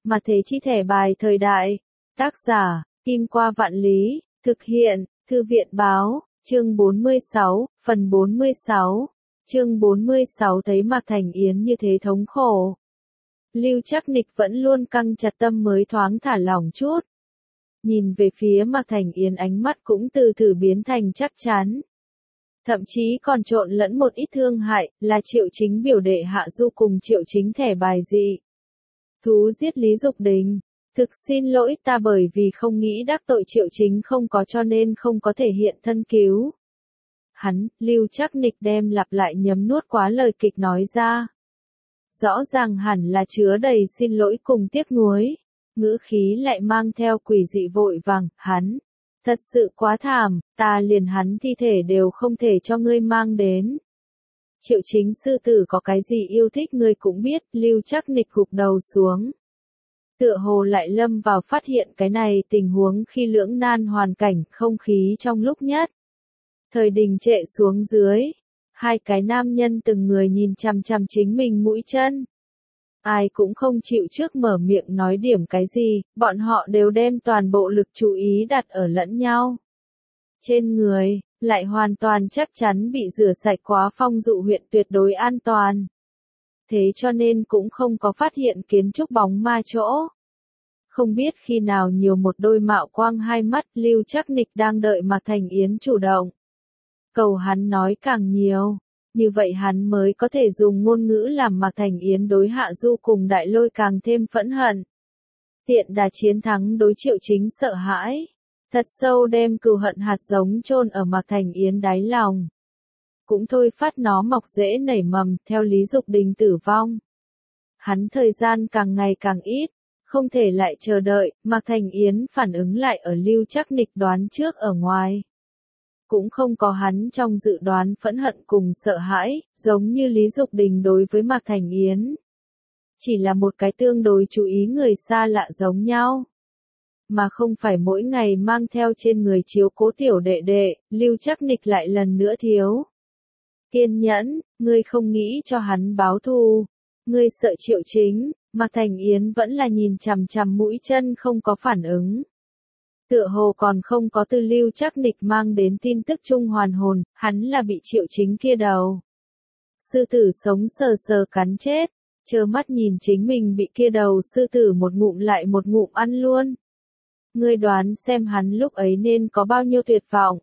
Mà thế chi thẻ bài thời đại. Tác giả, Kim Qua Vạn Lý, thực hiện, Thư viện báo, chương 46, phần 46. Chương 46 thấy Mạc Thành Yến như thế thống khổ. Lưu Trác Nịch vẫn luôn căng chặt tâm mới thoáng thả lỏng chút. Nhìn về phía Mạc Thành Yến ánh mắt cũng từ từ biến thành chắc chắn. Thậm chí còn trộn lẫn một ít thương hại, là Triệu Chính biểu đệ Hạ Du cùng Triệu Chính thẻ bài dị. Thú giết Lý Dục Đình. Thực xin lỗi ta bởi vì không nghĩ đắc tội Triệu Chính không có cho nên không có thể hiện thân cứu. Hắn, Lưu Trác Nịch đem lặp lại nhấm nuốt quá lời kịch nói ra. Rõ ràng hẳn là chứa đầy xin lỗi cùng tiếc nuối. Ngữ khí lại mang theo quỷ dị vội vàng, hắn. Thật sự quá thảm, ta liền hắn thi thể đều không thể cho ngươi mang đến. Triệu Chính sư tử có cái gì yêu thích ngươi cũng biết, Lưu Trác Nịch gục đầu xuống. Tựa hồ lại lâm vào phát hiện cái này tình huống khi lưỡng nan hoàn cảnh, không khí trong lúc nhất. Thời đình trệ xuống dưới. Hai cái nam nhân từng người nhìn chằm chằm chính mình mũi chân. Ai cũng không chịu trước mở miệng nói điểm cái gì, bọn họ đều đem toàn bộ lực chú ý đặt ở lẫn nhau. Trên người, lại hoàn toàn chắc chắn bị rửa sạch quá Phong Dụ huyện tuyệt đối an toàn. Thế cho nên cũng không có phát hiện kiến trúc bóng ma chỗ. Không biết khi nào nhiều một đôi mạo quang hai mắt, Lưu Trác Nịch đang đợi Mạc Thành Yến chủ động. Cầu hắn nói càng nhiều. Như vậy hắn mới có thể dùng ngôn ngữ làm Mạc Thành Yến đối Hạ Du cùng Đại Lôi càng thêm phẫn hận. Tiện đà chiến thắng đối Triệu Chính sợ hãi. Thật sâu đem cừu hận hạt giống chôn ở Mạc Thành Yến đáy lòng. Cũng thôi phát nó mọc rễ nảy mầm theo Lý Dục Đình tử vong. Hắn thời gian càng ngày càng ít. Không thể lại chờ đợi, Mạc Thành Yến phản ứng lại ở Lưu Trác Nịch đoán trước ở ngoài. Cũng không có hắn trong dự đoán phẫn hận cùng sợ hãi, giống như Lý Dục Đình đối với Mạc Thành Yến. Chỉ là một cái tương đối chú ý người xa lạ giống nhau. Mà không phải mỗi ngày mang theo trên người chiếu cố tiểu đệ đệ, Lưu Trác Nịch lại lần nữa thiếu. Kiên nhẫn, ngươi không nghĩ cho hắn báo thù. Ngươi sợ Triệu Chính, Mạc Thành Yến vẫn là nhìn chằm chằm mũi chân không có phản ứng. Tựa hồ còn không có từ Lưu Trác Nịch mang đến tin tức chung hoàn hồn, hắn là bị Triệu Chính kia đầu. Sư tử sống sờ sờ cắn chết, trơ mắt nhìn chính mình bị kia đầu sư tử một ngụm lại một ngụm ăn luôn. Ngươi đoán xem hắn lúc ấy nên có bao nhiêu tuyệt vọng.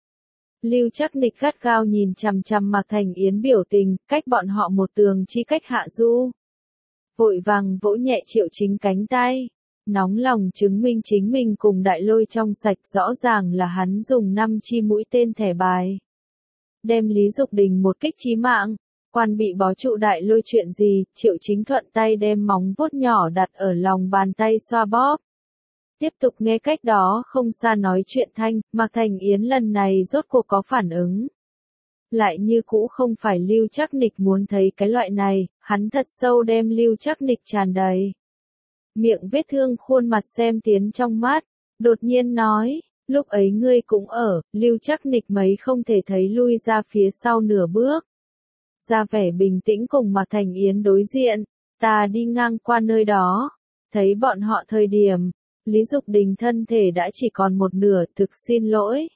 Lưu Trác Nịch gắt gao nhìn chằm chằm Mạc Thành Yến biểu tình, cách bọn họ một tường chi cách Hạ Du. Vội vàng vỗ nhẹ Triệu Chính cánh tay. Nóng lòng chứng minh chính mình cùng Đại Lôi trong sạch, rõ ràng là hắn dùng 5 chi mũi tên thẻ bài. Đem Lý Dục Đình một kích chí mạng, quan bị bó trụ Đại Lôi chuyện gì, Triệu Chính thuận tay đem móng vuốt nhỏ đặt ở lòng bàn tay xoa bóp. Tiếp tục nghe cách đó không xa nói chuyện thanh, Mạc Thành Yến lần này rốt cuộc có phản ứng. Lại như cũ không phải Lưu Trác Nịch muốn thấy cái loại này, hắn thật sâu đem Lưu Trác Nịch tràn đầy. Miệng vết thương khuôn mặt xem tiến trong mắt, đột nhiên nói, lúc ấy ngươi cũng ở, Lưu Trác Nịch mấy không thể thấy lui ra phía sau nửa bước. Ra vẻ bình tĩnh cùng Mạc Thành Yến đối diện, ta đi ngang qua nơi đó, thấy bọn họ thời điểm, Lý Dục Đình thân thể đã chỉ còn một nửa, thực xin lỗi.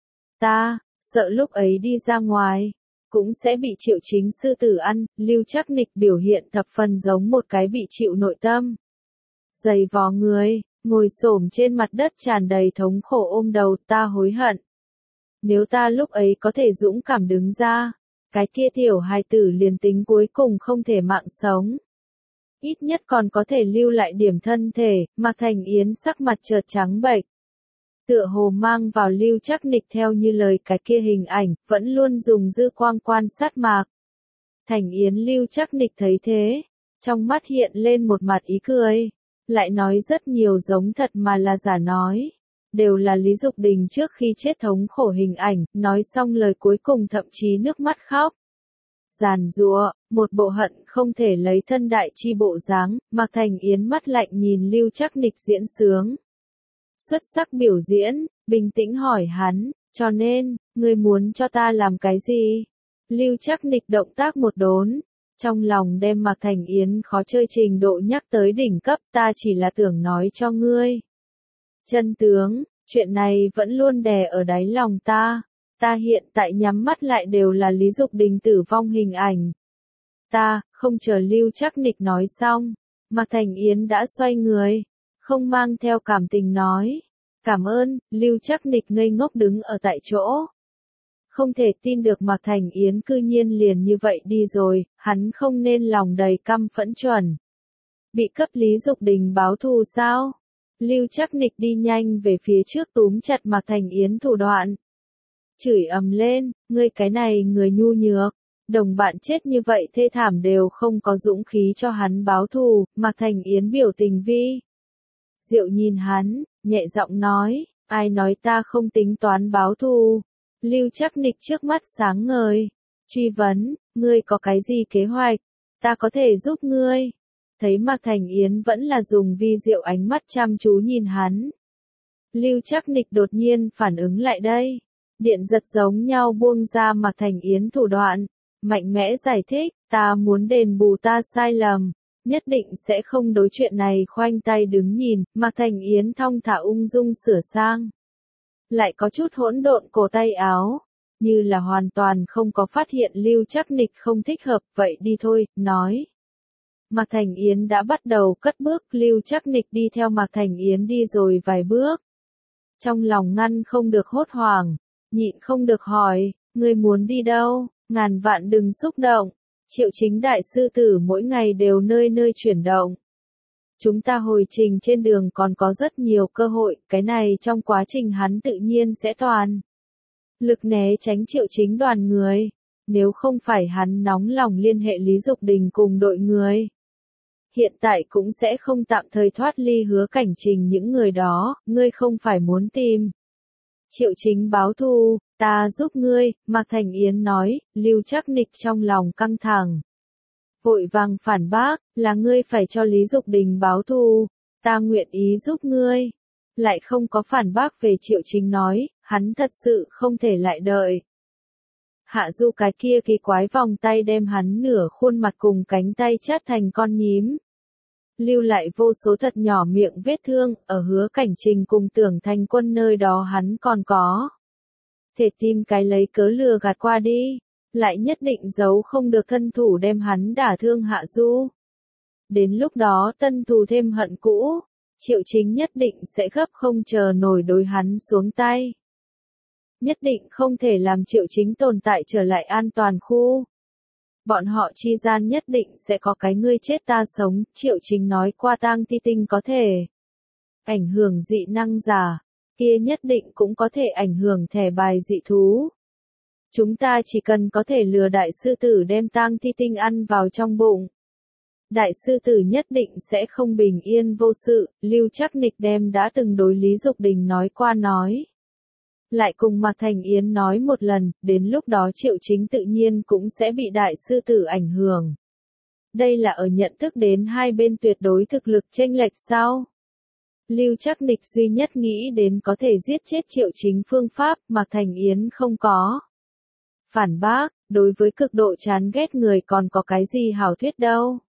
Ta, sợ lúc ấy đi ra ngoài, cũng sẽ bị Triệu Chính sư tử ăn, Lưu Trác Nịch biểu hiện thập phần giống một cái bị chịu nội tâm. Giày vò người, ngồi xổm trên mặt đất tràn đầy thống khổ ôm đầu, ta hối hận. Nếu ta lúc ấy có thể dũng cảm đứng ra, cái kia tiểu hài tử liền tính cuối cùng không thể mạng sống. Ít nhất còn có thể lưu lại điểm thân thể, Mạc Thành Yến sắc mặt chợt trắng bệch. Tựa hồ mang vào Lưu Trác Nịch theo như lời cái kia hình ảnh, vẫn luôn dùng dư quang quan sát Mạc Thành Yến. Lưu Trác Nịch thấy thế, trong mắt hiện lên một mặt ý cười. Lại nói rất nhiều giống thật mà là giả nói. Đều là Lý Dục Đình trước khi chết thống khổ hình ảnh, nói xong lời cuối cùng thậm chí nước mắt khóc. Giàn giụa, một bộ hận không thể lấy thân đại chi bộ dáng, Mạc Thành Yến mắt lạnh nhìn Lưu Trác Nịch diễn sướng. Xuất sắc biểu diễn, bình tĩnh hỏi hắn, cho nên, ngươi muốn cho ta làm cái gì? Lưu Trác Nịch động tác một đốn, Trong lòng đem Mạc Thành Yến khó chơi trình độ nhắc tới đỉnh cấp, ta chỉ là tưởng nói cho ngươi. Chân tướng, chuyện này vẫn luôn đè ở đáy lòng ta. Ta hiện tại nhắm mắt lại đều là Lý Dục Đình tử vong hình ảnh. Ta, không chờ Lưu Trác Nịch nói xong, Mạc Thành Yến đã xoay người, không mang theo cảm tình nói. Cảm ơn, Lưu Trác Nịch ngây ngốc đứng ở tại chỗ. Không thể tin được Mạc Thành Yến cư nhiên liền như vậy đi rồi, hắn không nên lòng đầy căm phẫn chuẩn. Bị cấp Lý Dục Đình báo thù sao? Lưu Trác Nịch đi nhanh về phía trước túm chặt Mạc Thành Yến thủ đoạn. Chửi ầm lên, ngươi cái này người nhu nhược, đồng bạn chết như vậy thê thảm đều không có dũng khí cho hắn báo thù, Mạc Thành Yến biểu tình vi. Diệu nhìn hắn, nhẹ giọng nói, ai nói ta không tính toán báo thù. Lưu Trác Nịch trước mắt sáng ngời, truy vấn, ngươi có cái gì kế hoạch, ta có thể giúp ngươi. Thấy Mạc Thành Yến vẫn là dùng vi diệu ánh mắt chăm chú nhìn hắn. Lưu Trác Nịch đột nhiên phản ứng lại đây. Điện giật giống nhau buông ra Mạc Thành Yến thủ đoạn. Mạnh mẽ giải thích, ta muốn đền bù ta sai lầm. Nhất định sẽ không đối chuyện này khoanh tay đứng nhìn. Mạc Thành Yến thong thả ung dung sửa sang. Lại có chút hỗn độn cổ tay áo. Như là hoàn toàn không có phát hiện Lưu Trác Nịch không thích hợp. Vậy đi thôi, nói. Mạc Thành Yến đã bắt đầu cất bước, Lưu Trác Nịch đi theo Mạc Thành Yến đi rồi vài bước. Trong lòng ngăn không được hốt hoảng, nhịn không được hỏi, ngươi muốn đi đâu, ngàn vạn đừng xúc động. Triệu Chính đại sư tử mỗi ngày đều nơi nơi chuyển động. Chúng ta hồi trình trên đường còn có rất nhiều cơ hội, cái này trong quá trình hắn tự nhiên sẽ toàn lực né tránh Triệu Chính đoàn người. Nếu không phải hắn nóng lòng liên hệ Lý Dục Đình cùng đội người, hiện tại cũng sẽ không tạm thời thoát ly Hứa Cảnh Trình những người đó, ngươi không phải muốn tìm Triệu Chính báo thù, ta giúp ngươi, Mạc Thành Yến nói. Lưu Trác Nịch trong lòng căng thẳng. Vội vàng phản bác, là ngươi phải cho Lý Dục Đình báo thù, ta nguyện ý giúp ngươi. Lại không có phản bác về Triệu Chính nói, hắn thật sự không thể lại đợi. Hạ Du cái kia kỳ quái vòng tay đem hắn nửa khuôn mặt cùng cánh tay chát thành con nhím. Lưu lại vô số thật nhỏ miệng vết thương, ở Hứa Cảnh Trình cùng Tưởng Thành Quân nơi đó hắn còn có thể tìm cái lấy cớ lừa gạt qua đi, lại nhất định giấu không được thân thủ đem hắn đả thương Hạ Du. Đến lúc đó tân thù thêm hận cũ, Triệu Chính nhất định sẽ gấp không chờ nổi đối hắn xuống tay. Nhất định không thể làm Triệu Chính tồn tại trở lại an toàn khu. Bọn họ chi gian nhất định sẽ có cái ngươi chết ta sống, Triệu Chính nói qua tang thi tinh có thể ảnh hưởng dị năng giả, kia nhất định cũng có thể ảnh hưởng thẻ bài dị thú. Chúng ta chỉ cần có thể lừa đại sư tử đem tang thi tinh ăn vào trong bụng. Đại sư tử nhất định sẽ không bình yên vô sự, Lưu Trác Nịch đem đã từng đối Lý Dục Đình nói qua nói. Lại cùng Mạc Thành Yến nói một lần, đến lúc đó Triệu Chính tự nhiên cũng sẽ bị đại sư tử ảnh hưởng. Đây là ở nhận thức đến hai bên tuyệt đối thực lực chênh lệch sao? Lưu Trác Nịch duy nhất nghĩ đến có thể giết chết Triệu Chính phương pháp, Mạc Thành Yến không có. Phản bác, đối với cực độ chán ghét người còn có cái gì hảo thuyết đâu.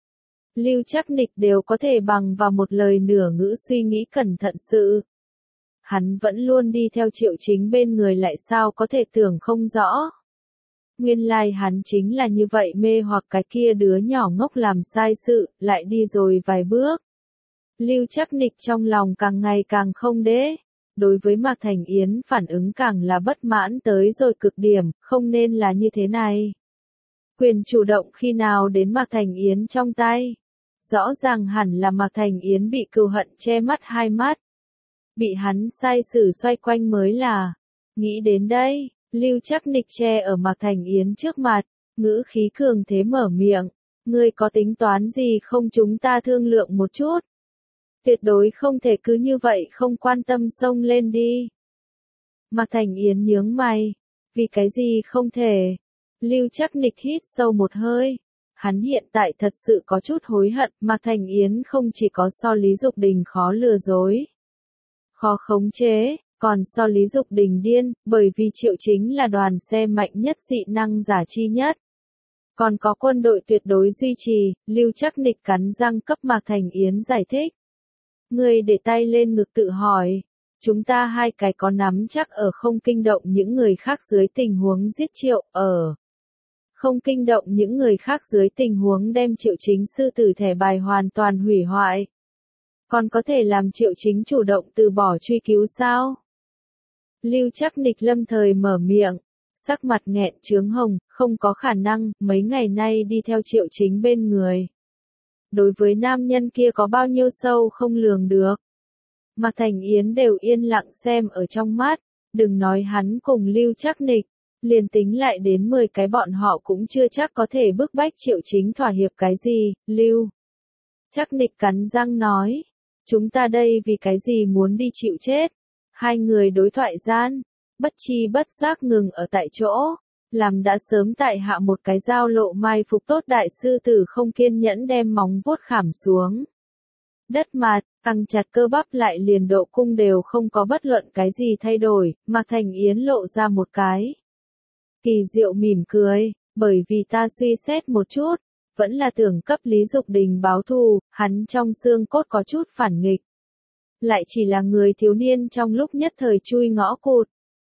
Lưu Trác Nịch đều có thể bằng vào một lời nửa ngữ suy nghĩ cẩn thận sự. Hắn vẫn luôn đi theo Triệu Chính bên người lại sao có thể tưởng không rõ. Nguyên lai hắn chính là như vậy mê hoặc cái kia đứa nhỏ ngốc làm sai sự, lại đi rồi vài bước. Lưu Trác Nịch trong lòng càng ngày càng không đế. Đối với Mạc Thành Yến phản ứng càng là bất mãn tới rồi cực điểm, không nên là như thế này. Quyền chủ động khi nào đến Mạc Thành Yến trong tay. Rõ ràng hẳn là Mạc Thành Yến bị cừu hận che mắt hai mắt. Bị hắn sai sử xoay quanh mới là. Nghĩ đến đây, Lưu Trác Nịch che ở Mạc Thành Yến trước mặt, ngữ khí cường thế mở miệng. Ngươi có tính toán gì không chúng ta thương lượng một chút. Tuyệt đối không thể cứ như vậy không quan tâm xông lên đi. Mạc Thành Yến nhướng mày. Vì cái gì không thể? Lưu Trác Nịch hít sâu một hơi. Hắn hiện tại thật sự có chút hối hận, Mạc Thành Yến không chỉ có so Lý Dục Đình khó lừa dối, khó khống chế, còn so Lý Dục Đình điên, bởi vì Triệu Chính là đoàn xe mạnh nhất dị năng giả chi nhất. Còn có quân đội tuyệt đối duy trì, Lưu Trác Nịch cắn răng cấp Mạc Thành Yến giải thích. Người để tay lên ngực tự hỏi, chúng ta hai cái có nắm chắc ở không kinh động những người khác dưới tình huống giết Triệu, không kinh động những người khác dưới tình huống đem Triệu Chính sư tử thẻ bài hoàn toàn hủy hoại. Còn có thể làm Triệu Chính chủ động từ bỏ truy cứu sao? Lưu Trác Nịch lâm thời mở miệng, sắc mặt nghẹn chướng hồng, không có khả năng, mấy ngày nay đi theo Triệu Chính bên người. Đối với nam nhân kia có bao nhiêu sâu không lường được. Mạc Thành Yến đều yên lặng xem ở trong mắt, đừng nói hắn cùng Lưu Trác Nịch, liền tính lại đến 10 cái bọn họ cũng chưa chắc có thể bức bách Triệu Chính thỏa hiệp cái gì. Lưu Trác Nịch cắn răng nói, chúng ta đây vì cái gì muốn đi chịu chết. Hai người đối thoại gian, bất chi bất giác ngừng ở tại chỗ, làm đã sớm tại hạ một cái giao lộ mai phục tốt đại sư tử không kiên nhẫn đem móng vuốt khảm xuống. Đất mặt, căng chặt cơ bắp lại liền độ cung đều không có bất luận cái gì thay đổi, Mạc Thành Yến lộ ra một cái kỳ diệu mỉm cười, bởi vì ta suy xét một chút, vẫn là tưởng cấp Lý Dục Đình báo thù, hắn trong xương cốt có chút phản nghịch. Lại chỉ là người thiếu niên trong lúc nhất thời chui ngõ cụt.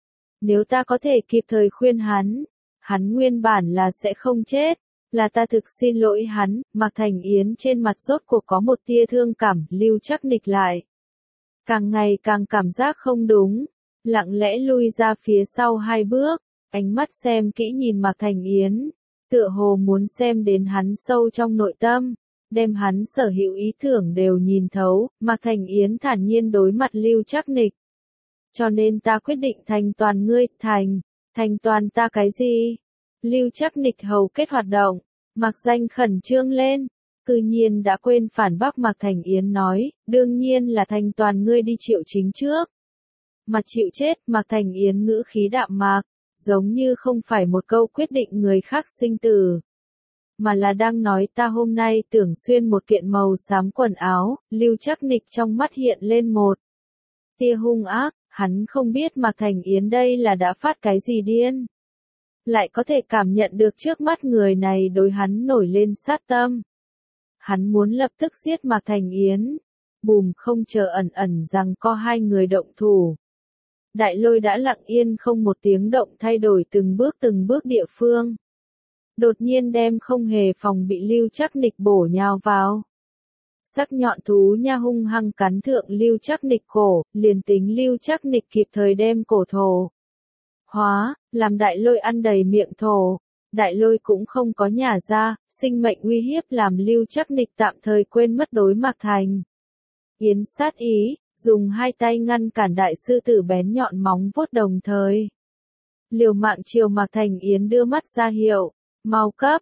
Nếu ta có thể kịp thời khuyên hắn nguyên bản là sẽ không chết, là ta thực xin lỗi hắn. Mạc Thành Yến trên mặt rốt cuộc có một tia thương cảm. Lưu Trác Nịch lại càng ngày càng cảm giác không đúng, lặng lẽ lui ra phía sau 2 bước, ánh mắt xem kỹ nhìn Mạc Thành Yến, tựa hồ muốn xem đến hắn sâu trong nội tâm, đem hắn sở hữu ý tưởng đều nhìn thấu. Mạc Thành Yến thản nhiên đối mặt Lưu Trác Nịch. Cho nên ta quyết định thành toàn ngươi. Thành toàn ta cái gì? Lưu Trác Nịch hầu kết hoạt động, Mạc Danh khẩn trương lên, cư nhiên đã quên phản bác. Mạc Thành Yến nói, đương nhiên là thành toàn ngươi đi Triệu Chính trước. Mặt chịu chết. Mạc Thành Yến ngữ khí đạm mạc, giống như không phải một câu quyết định người khác sinh tử, mà là đang nói ta hôm nay tưởng xuyên một kiện màu xám quần áo. Lưu Trác Nịch trong mắt hiện lên một tia hung ác, hắn không biết Mạc Thành Yến đây là đã phát cái gì điên. Lại có thể cảm nhận được trước mắt người này đối hắn nổi lên sát tâm. Hắn muốn lập tức giết Mạc Thành Yến. Bùm, không chờ ẩn rằng có hai người động thủ. Đại Lôi đã lặng yên không một tiếng động thay đổi từng bước địa phương. Đột nhiên đem không hề phòng bị Lưu Trác Nịch bổ nhào vào. Sắc nhọn thú nha hung hăng cắn thượng Lưu Trác Nịch cổ, liền tính Lưu Trác Nịch kịp thời đem cổ thổ hóa, làm Đại Lôi ăn đầy miệng thổ. Đại Lôi cũng không có nhả ra, sinh mệnh uy hiếp làm Lưu Trác Nịch tạm thời quên mất đối Mạc Thành Yến sát ý, dùng hai tay ngăn cản đại sư tử bén nhọn móng vuốt đồng thời. Liều mạng chiều Mạc Thành Yến đưa mắt ra hiệu, mau cấp,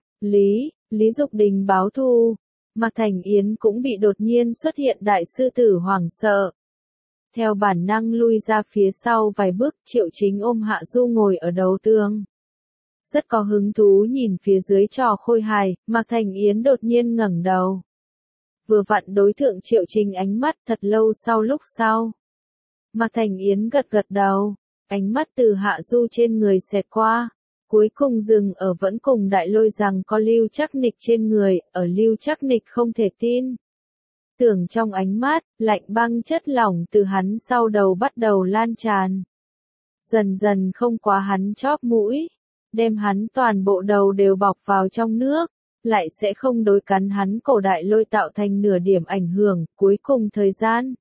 Lý Dục Đình báo thù. Mạc Thành Yến cũng bị đột nhiên xuất hiện đại sư tử hoảng sợ. Theo bản năng lui ra phía sau vài bước. Triệu Chính ôm Hạ Du ngồi ở đầu tường, rất có hứng thú nhìn phía dưới trò khôi hài. Mạc Thành Yến đột nhiên ngẩng đầu, vừa vặn đối thượng Triệu Chính ánh mắt. Thật lâu lúc sau, Mạc Thành Yến gật đầu, ánh mắt từ Hạ Du trên người xẹt qua, cuối cùng dừng ở vẫn cùng Đại Lôi rằng có Lưu Trác Nịch trên người. Ở Lưu Trác Nịch không thể tin tưởng trong ánh mắt, lạnh băng chất lỏng từ hắn sau đầu bắt đầu lan tràn, dần dần không quá hắn chóp mũi, đem hắn toàn bộ đầu đều bọc vào trong nước, lại sẽ không đối cắn hắn cổ. Đại Lôi tạo thành nửa điểm ảnh hưởng. Cuối cùng thời gian,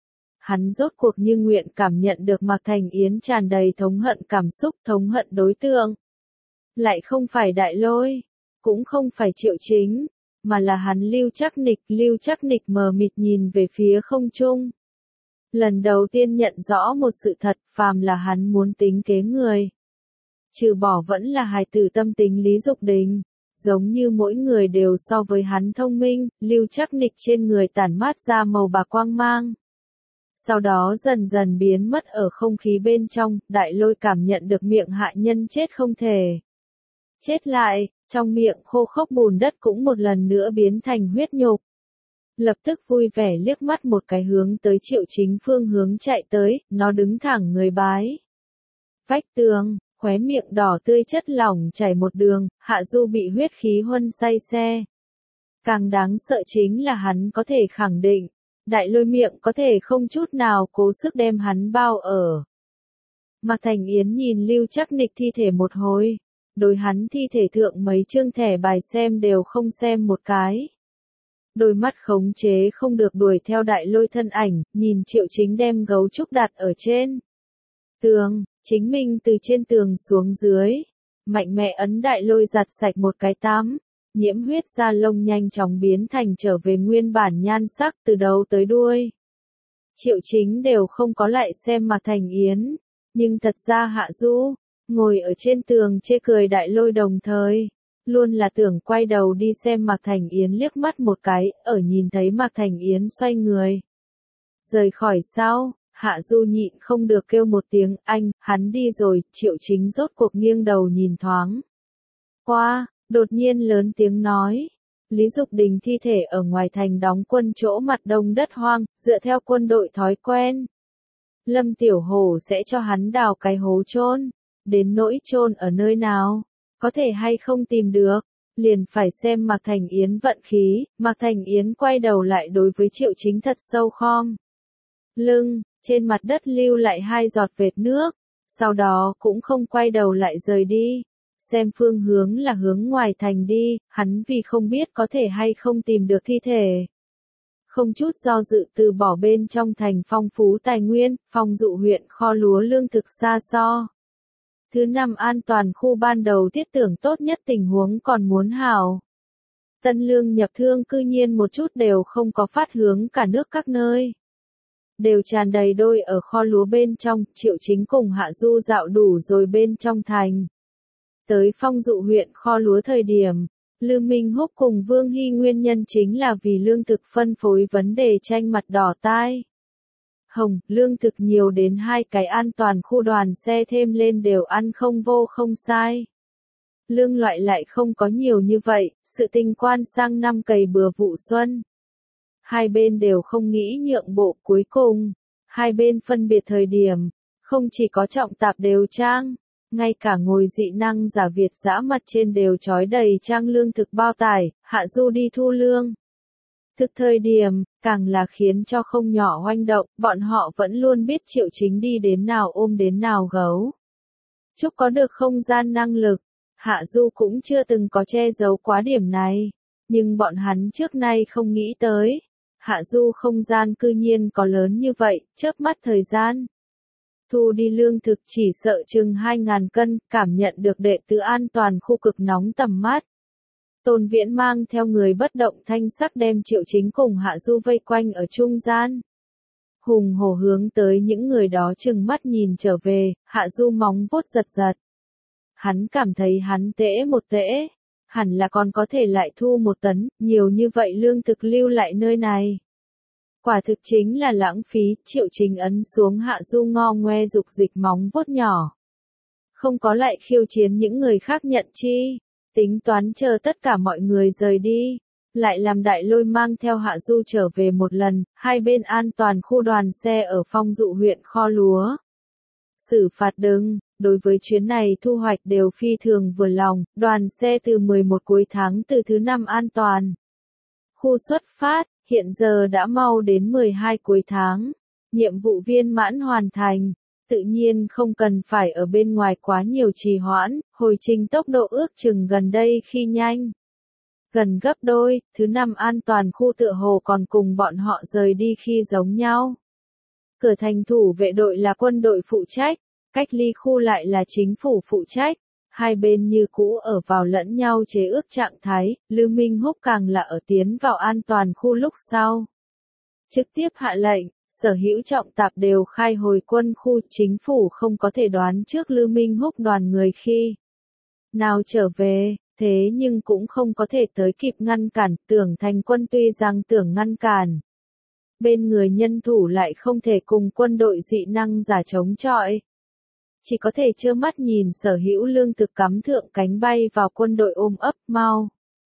hắn rốt cuộc như nguyện cảm nhận được Mạc Thành Yến tràn đầy thống hận cảm xúc. Thống hận đối tượng lại không phải Đại Lôi, cũng không phải Triệu Chính, mà là hắn Lưu Trác Nịch. Lưu Trác Nịch mờ mịt nhìn về phía không trung, lần đầu tiên nhận rõ một sự thật, phàm là hắn muốn tính kế người, trừ bỏ vẫn là hài tử tâm tính Lý Dục Đình, giống như mỗi người đều so với hắn thông minh. Lưu Trác Nịch trên người tản mát ra màu bạc quang mang, sau đó dần dần biến mất ở không khí bên trong. Đại Lôi cảm nhận được miệng hạ nhân chết không thể chết lại, trong miệng khô khốc bùn đất cũng một lần nữa biến thành huyết nhục. Lập tức vui vẻ liếc mắt một cái hướng tới Triệu Chính phương hướng chạy tới, nó đứng thẳng người bái vách tường, khóe miệng đỏ tươi chất lỏng chảy một đường, Hạ Du bị huyết khí huân say xe. Càng đáng sợ chính là hắn có thể khẳng định, Đại Lôi miệng có thể không chút nào cố sức đem hắn bao ở. Mạc Thành Yến nhìn Lưu Trác Nịch thi thể một hồi, đối hắn thi thể thượng mấy chương thẻ bài xem đều không xem một cái. Đôi mắt khống chế không được đuổi theo Đại Lôi thân ảnh, nhìn Triệu Chính đem gấu trúc đặt ở trên tường, chính mình từ trên tường xuống dưới, mạnh mẽ ấn Đại Lôi giặt sạch một cái tắm, nhiễm huyết da lông nhanh chóng biến thành trở về nguyên bản nhan sắc từ đầu tới đuôi. Triệu Chính đều không có lại xem Mạc Thành Yến, nhưng thật ra Hạ Du, ngồi ở trên tường chê cười Đại Lôi đồng thời, luôn là tưởng quay đầu đi xem Mạc Thành Yến liếc mắt một cái, ở nhìn thấy Mạc Thành Yến xoay người. Rời khỏi sau, Hạ Du nhịn không được kêu một tiếng anh, hắn đi rồi, Triệu Chính rốt cuộc nghiêng đầu nhìn thoáng qua, đột nhiên lớn tiếng nói. Lý Dục Đình thi thể ở ngoài thành đóng quân chỗ mặt đông đất hoang, dựa theo quân đội thói quen. Lâm Tiểu Hổ sẽ cho hắn đào cái hố chôn, đến nỗi chôn ở nơi nào, có thể hay không tìm được, liền phải xem Mạc Thành Yến vận khí. Mạc Thành Yến quay đầu lại đối với Triệu Chính thật sâu khom lưng, trên mặt đất lưu lại 2 giọt vệt nước, sau đó cũng không quay đầu lại rời đi. Xem phương hướng là hướng ngoài thành đi, hắn vì không biết có thể hay không tìm được thi thể. Không chút do dự từ bỏ bên trong thành phong phú tài nguyên, Phong Dụ huyện kho lúa lương thực xa so. Thứ 5 an toàn khu ban đầu thiết tưởng tốt nhất tình huống còn muốn hảo. Tân lương nhập thương cư nhiên một chút đều không có phát hướng cả nước các nơi. Đều tràn đầy đôi ở kho lúa bên trong, Triệu Chính cùng Hạ Du dạo đủ rồi bên trong thành. Tới Phong Dụ huyện kho lúa thời điểm, Lư Minh Húc cùng Vương Hy nguyên nhân chính là vì lương thực phân phối vấn đề tranh mặt đỏ tai. Hồng, lương thực nhiều đến 2 cái an toàn khu đoàn xe thêm lên đều ăn không vô không sai. Lương loại lại không có nhiều như vậy, sự tình quan sang năm cày bừa vụ xuân. Hai bên đều không nghĩ nhượng bộ, cuối cùng, hai bên phân biệt thời điểm, không chỉ có trọng tạp đều trang, ngay cả ngồi dị năng giả Việt dã mặt trên đều trói đầy trang lương thực bao tải, Hạ Du đi thu lương. Thực thời điểm, càng là khiến cho không nhỏ hoành động, bọn họ vẫn luôn biết Triệu Chính đi đến nào ôm đến nào gấu. Chúc có được không gian năng lực, Hạ Du cũng chưa từng có che giấu quá điểm này, nhưng bọn hắn trước nay không nghĩ tới. Hạ Du không gian cư nhiên có lớn như vậy, chớp mắt thời gian. Thu đi lương thực chỉ sợ chừng 2.000 cân, cảm nhận được đệ tứ an toàn khu cực nóng tầm mắt. Tôn Viễn mang theo người bất động thanh sắc đem Triệu Chính cùng Hạ Du vây quanh ở trung gian. Hùng hổ hướng tới những người đó chừng mắt nhìn trở về, Hạ Du móng vuốt giật giật. Hắn cảm thấy hắn tễ một tễ, hẳn là còn có thể lại thu 1 tấn, nhiều như vậy lương thực lưu lại nơi này. Quả thực chính là lãng phí, Triệu Chính ấn xuống Hạ Du ngo ngoe dục dịch móng vuốt nhỏ. Không có lại khiêu chiến những người khác nhận chi, tính toán chờ tất cả mọi người rời đi, lại làm Đại Lôi mang theo Hạ Du trở về một lần, hai bên an toàn khu đoàn xe ở Phong Dụ huyện kho lúa. Xử phạt đừng, đối với chuyến này thu hoạch đều phi thường vừa lòng, đoàn xe từ 11 cuối tháng từ thứ 5 an toàn. Khu xuất phát, hiện giờ đã mau đến 12 cuối tháng, nhiệm vụ viên mãn hoàn thành, tự nhiên không cần phải ở bên ngoài quá nhiều trì hoãn, hồi trình tốc độ ước chừng gần đây khi nhanh. Gần gấp đôi, thứ 5 an toàn khu tựa hồ còn cùng bọn họ rời đi khi giống nhau. Cửa thành thủ vệ đội là quân đội phụ trách, cách ly khu lại là chính phủ phụ trách, hai bên như cũ ở vào lẫn nhau chế ước trạng thái, Lư Minh Húc càng là ở tiến vào an toàn khu lúc sau. Trực tiếp hạ lệnh, sở hữu trọng tạp đều khai hồi quân khu, chính phủ không có thể đoán trước Lư Minh Húc đoàn người khi nào trở về, thế nhưng cũng không có thể tới kịp ngăn cản, Tưởng Thành quân tuy rằng tưởng ngăn cản. Bên người nhân thủ lại không thể cùng quân đội dị năng giả chống chọi. Chỉ có thể trơ mắt nhìn sở hữu lương thực cắm thượng cánh bay vào quân đội ôm ấp mau.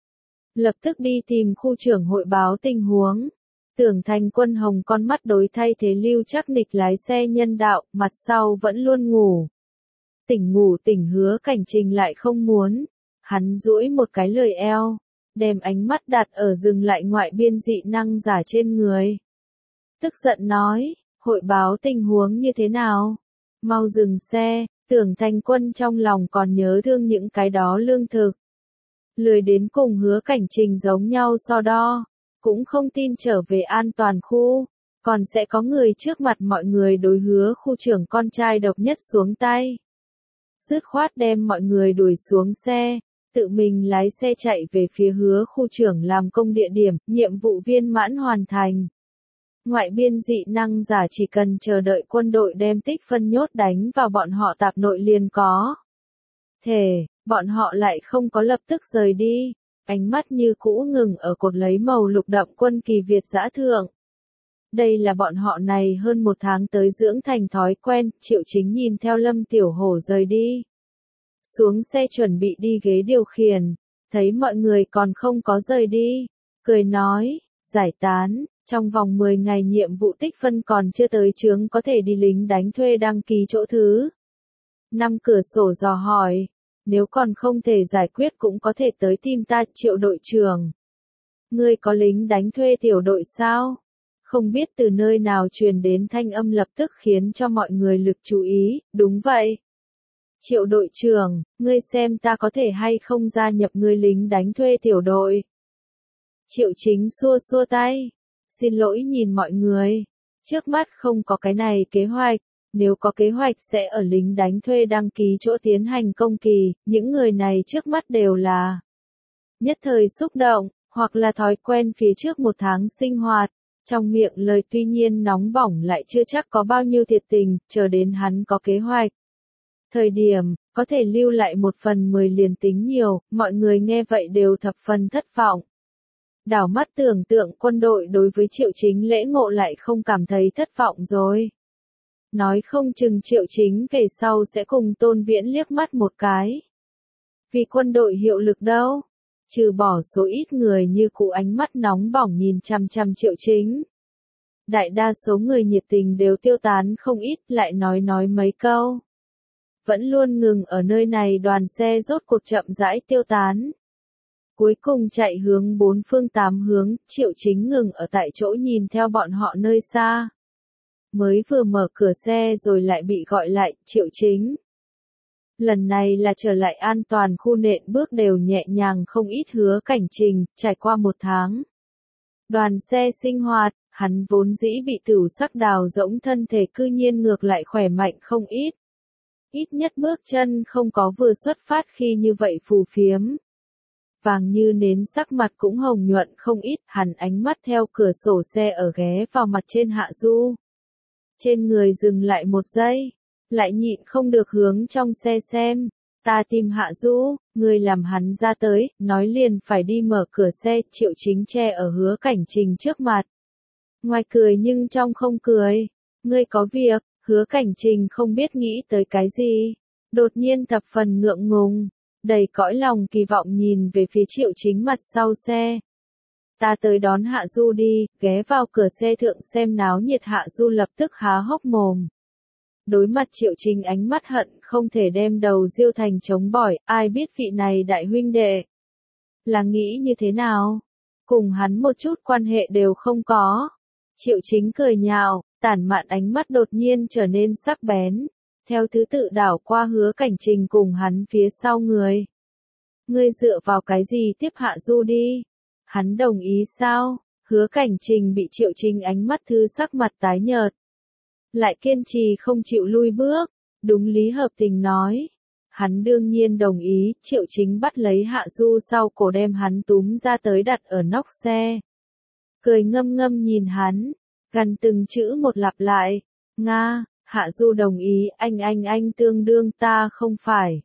Lập tức đi tìm khu trưởng hội báo tình huống. Tưởng Thành quân hồng con mắt đối thay thế Lưu Trác Nịch lái xe nhân đạo, mặt sau vẫn luôn ngủ. tỉnh Hứa Cảnh Trình lại không muốn. Hắn duỗi một cái lười eo, đem ánh mắt đặt ở dừng lại ngoại biên dị năng giả trên người. Tức giận nói, hội báo tình huống như thế nào? Mau dừng xe, Tưởng Thành Quân trong lòng còn nhớ thương những cái đó lương thực. Lười đến cùng Hứa Cảnh Trình giống nhau so đo, cũng không tin trở về an toàn khu, còn sẽ có người trước mặt mọi người đối Hứa khu trưởng con trai độc nhất xuống tay. Dứt khoát đem mọi người đuổi xuống xe, tự mình lái xe chạy về phía Hứa khu trưởng làm công địa điểm, nhiệm vụ viên mãn hoàn thành. Ngoại biên dị năng giả chỉ cần chờ đợi quân đội đem tích phân nhốt đánh vào bọn họ tạp nội liền có. Thể, bọn họ lại không có lập tức rời đi, ánh mắt như cũ ngừng ở cột lấy màu lục đậm quân kỳ Việt giã thượng. Đây là bọn họ này hơn một tháng tới dưỡng thành thói quen, Triệu Chính nhìn theo Lâm Tiểu Hổ rời đi. Xuống xe chuẩn bị đi ghế điều khiển, thấy mọi người còn không có rời đi, cười nói, giải tán, trong vòng 10 ngày nhiệm vụ tích phân còn chưa tới chướng có thể đi lính đánh thuê đăng ký chỗ thứ. 5 cửa sổ dò hỏi, nếu còn không thể giải quyết cũng có thể tới tìm ta, Triệu đội trưởng. Ngươi có lính đánh thuê tiểu đội sao? Không biết từ nơi nào truyền đến thanh âm lập tức khiến cho mọi người lực chú ý, đúng vậy. Triệu đội trưởng, ngươi xem ta có thể hay không gia nhập ngươi lính đánh thuê tiểu đội. Triệu Chính xua xua tay, xin lỗi nhìn mọi người, trước mắt không có cái này kế hoạch, nếu có kế hoạch sẽ ở lính đánh thuê đăng ký chỗ tiến hành công kỳ, những người này trước mắt đều là nhất thời xúc động, hoặc là thói quen phía trước một tháng sinh hoạt. Trong miệng lời tuy nhiên nóng bỏng lại chưa chắc có bao nhiêu thiệt tình, chờ đến hắn có kế hoạch. Thời điểm, có thể lưu lại 1/10 liền tính nhiều, mọi người nghe vậy đều thập phần thất vọng. Đảo mắt tưởng tượng quân đội đối với Triệu Chính lễ ngộ lại không cảm thấy thất vọng rồi. Nói không chừng Triệu Chính về sau sẽ cùng Tôn Viễn liếc mắt một cái. Vì quân đội hiệu lực đâu? Trừ bỏ số ít người như cụ ánh mắt nóng bỏng nhìn chăm chăm Triệu Chính. Đại đa số người nhiệt tình đều tiêu tán không ít, lại nói mấy câu. Vẫn luôn ngừng ở nơi này đoàn xe rốt cuộc chậm rãi tiêu tán. Cuối cùng chạy hướng 4 phương 8 hướng, Triệu Chính ngừng ở tại chỗ nhìn theo bọn họ nơi xa. Mới vừa mở cửa xe rồi lại bị gọi lại, Triệu Chính. Lần này là trở lại an toàn khu nện bước đều nhẹ nhàng không ít Hứa Cảnh Trình, trải qua 1 tháng. Đoàn xe sinh hoạt, hắn vốn dĩ bị tửu sắc đào rỗng thân thể cư nhiên ngược lại khỏe mạnh không ít. Ít nhất bước chân không có vừa xuất phát khi như vậy phù phiếm. Vàng như nến sắc mặt cũng hồng nhuận không ít, hắn ánh mắt theo cửa sổ xe ở ghé vào mặt trên Hạ Du. Trên người dừng lại 1 giây, lại nhịn không được hướng trong xe xem. Ta tìm Hạ Du, người làm hắn ra tới, nói liền phải đi mở cửa xe, Triệu Chính che ở Hứa Cảnh Trình trước mặt. Ngoài cười nhưng trong không cười. Ngươi có việc, Hứa Cảnh Trình không biết nghĩ tới cái gì. Đột nhiên thập phần ngượng ngùng, đầy cõi lòng kỳ vọng nhìn về phía Triệu Chính mặt sau xe. Ta tới đón Hạ Du đi, ghé vào cửa xe thượng xem náo nhiệt Hạ Du lập tức há hốc mồm. Đối mặt Triệu Chính ánh mắt hận không thể đem đầu diêu thành trống bỏi, ai biết vị này đại huynh đệ. Là nghĩ như thế nào? Cùng hắn một chút quan hệ đều không có. Triệu Chính cười nhạo, tản mạn ánh mắt đột nhiên trở nên sắc bén. Theo thứ tự đảo qua Hứa Cảnh Trình cùng hắn phía sau người. Ngươi dựa vào cái gì tiếp Hạ Du đi? Hắn đồng ý sao? Hứa Cảnh Trình bị Triệu Chính ánh mắt thư sắc mặt tái nhợt. Lại kiên trì không chịu lui bước, đúng lý hợp tình nói. Hắn đương nhiên đồng ý, Triệu Chính bắt lấy Hạ Du sau cổ đem hắn túm ra tới đặt ở nóc xe. Cười ngâm ngâm nhìn hắn, gần từng chữ một lặp lại, Nga, Hạ Du đồng ý, anh tương đương ta không phải.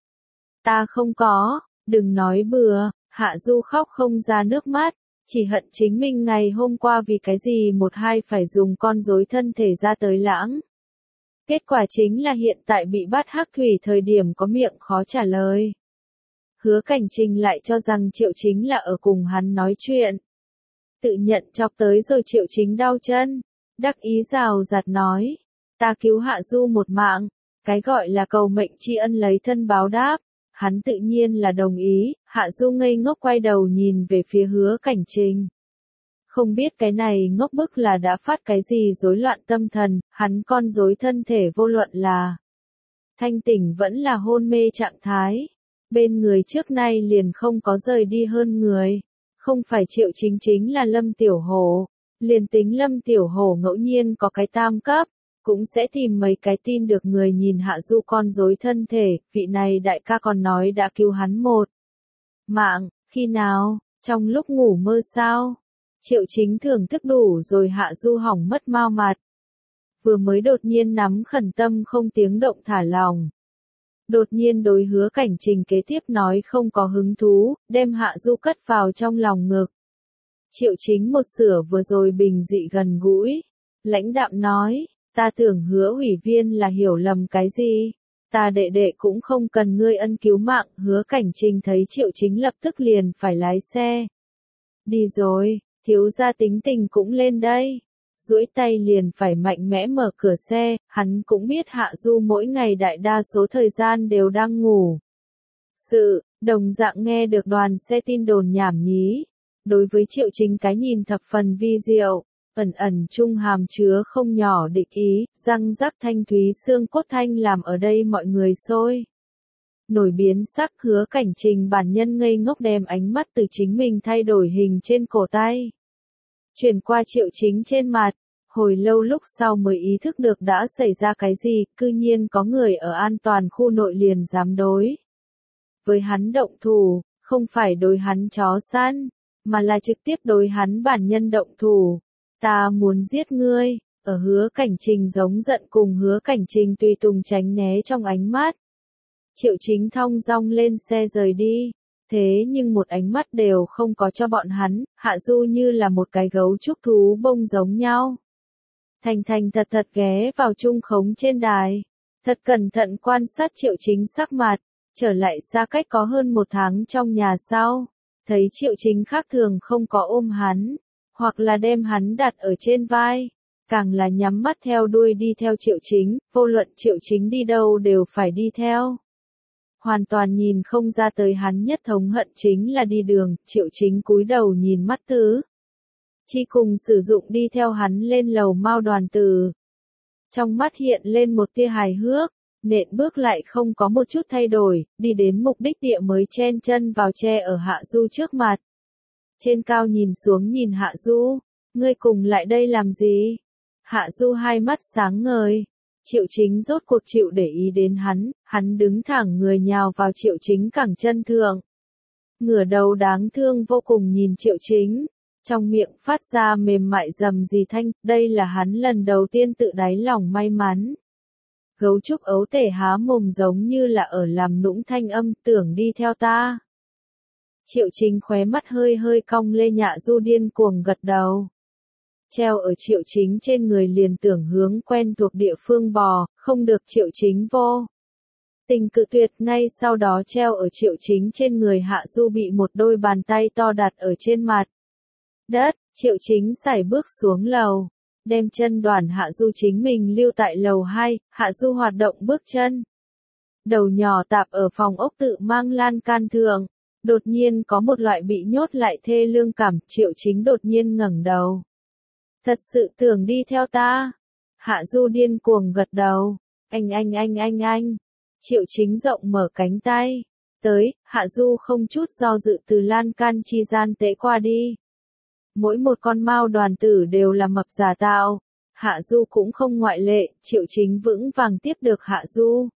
Ta không có, đừng nói bừa, Hạ Du khóc không ra nước mắt. Chỉ hận chính mình ngày hôm qua vì cái gì một hai phải dùng con rối thân thể ra tới lãng. Kết quả chính là hiện tại bị bắt hắc thủy thời điểm có miệng khó trả lời. Hứa Cảnh Trình lại cho rằng Triệu Chính là ở cùng hắn nói chuyện. Tự nhận chọc tới rồi Triệu Chính đau chân. Đắc ý rào rạt nói. Ta cứu Hạ Du một mạng. Cái gọi là cầu mệnh tri ân lấy thân báo đáp, hắn tự nhiên là đồng ý. Hạ Du ngây ngốc quay đầu nhìn về phía Hứa Cảnh Trình. Không biết cái này ngốc bức là đã phát cái gì rối loạn tâm thần, hắn con rối thân thể vô luận là thanh tỉnh vẫn là hôn mê trạng thái. Bên người trước nay liền không có rời đi hơn người. Không phải Triệu Chính chính là Lâm Tiểu Hổ. Liền tính Lâm Tiểu Hổ ngẫu nhiên có cái tam cấp, cũng sẽ tìm mấy cái tin được người nhìn Hạ Du con rối thân thể, vị này đại ca còn nói đã cứu hắn một mạng, khi nào, trong lúc ngủ mơ sao? Triệu Chính thưởng thức đủ rồi Hạ Du hỏng mất mau mặt. Vừa mới đột nhiên nắm khẩn tâm không tiếng động thả lòng. Đột nhiên đối Hứa Cảnh Trình kế tiếp nói không có hứng thú, đem Hạ Du cất vào trong lòng ngực. Triệu Chính một sửa vừa rồi bình dị gần gũi. Lãnh đạm nói, ta tưởng Hứa ủy viên là hiểu lầm cái gì. Ta đệ đệ cũng không cần ngươi ân cứu mạng. Hứa Cảnh Trình thấy Triệu Chính lập tức liền phải lái xe. Đi rồi, thiếu gia tính tình cũng lên đây. Duỗi tay liền phải mạnh mẽ mở cửa xe, hắn cũng biết Hạ Du mỗi ngày đại đa số thời gian đều đang ngủ. Đồng dạng nghe được đoàn xe tin đồn nhảm nhí. Đối với Triệu Chính cái nhìn thập phần vi diệu, ẩn ẩn trung hàm chứa không nhỏ địch ý, răng rắc thanh thúy xương cốt thanh làm ở đây mọi người sôi nổi biến sắc. Hứa Cảnh Trình bản nhân ngây ngốc đem ánh mắt từ chính mình thay đổi hình trên cổ tay chuyển qua Triệu Chính trên mặt, hồi lâu lúc sau mới ý thức được đã xảy ra cái gì, cư nhiên có người ở an toàn khu nội liền dám đối với hắn động thủ, không phải đối hắn chó săn, mà là trực tiếp đối hắn bản nhân động thủ. Ta muốn giết ngươi, ở Hứa Cảnh Trình giống giận cùng Hứa Cảnh Trình tùy tùng tránh né trong ánh mắt. Triệu Chính thong dong lên xe rời đi. Thế nhưng một ánh mắt đều không có cho bọn hắn, Hạ Du như là một cái gấu trúc thú bông giống nhau. Thành thành thật thật ghé vào trung khống trên đài, thật cẩn thận quan sát Triệu Chính sắc mặt, trở lại xa cách có hơn 1 tháng trong nhà sau, thấy Triệu Chính khác thường không có ôm hắn, hoặc là đem hắn đặt ở trên vai, càng là nhắm mắt theo đuôi đi theo Triệu Chính, vô luận Triệu Chính đi đâu đều phải đi theo. Hoàn toàn nhìn không ra tới hắn nhất thống hận chính là đi đường. Triệu Chính cúi đầu nhìn mắt Tứ Chi cùng sử dụng đi theo hắn lên lầu Mao Đoàn Tử. Trong mắt hiện lên một tia hài hước, nện bước lại không có một chút thay đổi, đi đến mục đích địa mới chen chân vào tre ở Hạ Du trước mặt. Trên cao nhìn xuống nhìn Hạ Du, ngươi cùng lại đây làm gì? Hạ Du hai mắt sáng ngời. Triệu Chính rốt cuộc chịu để ý đến hắn đứng thẳng người nhào vào Triệu Chính cẳng chân thượng. Ngửa đầu đáng thương vô cùng nhìn Triệu Chính, trong miệng phát ra mềm mại rầm rì thanh, đây là hắn lần đầu tiên tự đáy lòng may mắn. Gấu trúc ấu tể há mồm giống như là ở làm nũng thanh âm, tưởng đi theo ta. Triệu Chính khóe mắt hơi hơi cong lên. Hạ Du điên cuồng gật đầu. Treo ở Triệu Chính trên người liền tưởng hướng quen thuộc địa phương bò, không được Triệu Chính vô tình cự tuyệt. Ngay sau đó treo ở Triệu Chính trên người Hạ Du bị một đôi bàn tay to đặt ở trên mặt đất. Triệu Chính sải bước xuống lầu, đem chân đoàn Hạ Du chính mình lưu tại lầu 2, Hạ Du hoạt động bước chân. Đầu nhỏ tạp ở phòng ốc tự mang lan can thượng, đột nhiên có một loại bị nhốt lại thê lương cảm. Triệu Chính đột nhiên ngẩng đầu. Thật sự tưởng đi theo ta? Hạ Du điên cuồng gật đầu. Anh. Triệu Chính rộng mở cánh tay. Tới, Hạ Du không chút do dự từ lan can chi gian tễ qua đi. Mỗi một con Mao Đoàn Tử đều là mập giả tạo. Hạ Du cũng không ngoại lệ. Triệu Chính vững vàng tiếp được Hạ Du.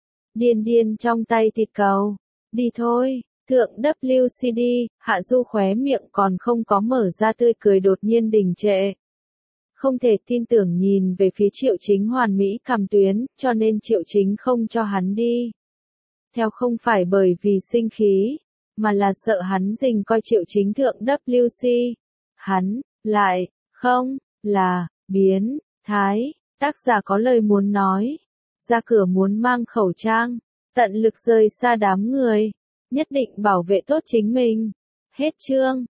Điên trong tay thịt cầu. Đi thôi. Thượng WCD, Hạ Du khóe miệng còn không có mở ra tươi cười đột nhiên đình trệ. Không thể tin tưởng nhìn về phía Triệu Chính hoàn mỹ cằm tuyến, cho nên Triệu Chính không cho hắn đi. Theo không phải bởi vì sinh khí, mà là sợ hắn rình coi Triệu Chính thượng WC. Hắn, lại, không, là, biến, thái, tác giả có lời muốn nói. Ra cửa muốn mang khẩu trang, tận lực rời xa đám người, nhất định bảo vệ tốt chính mình. Hết chương.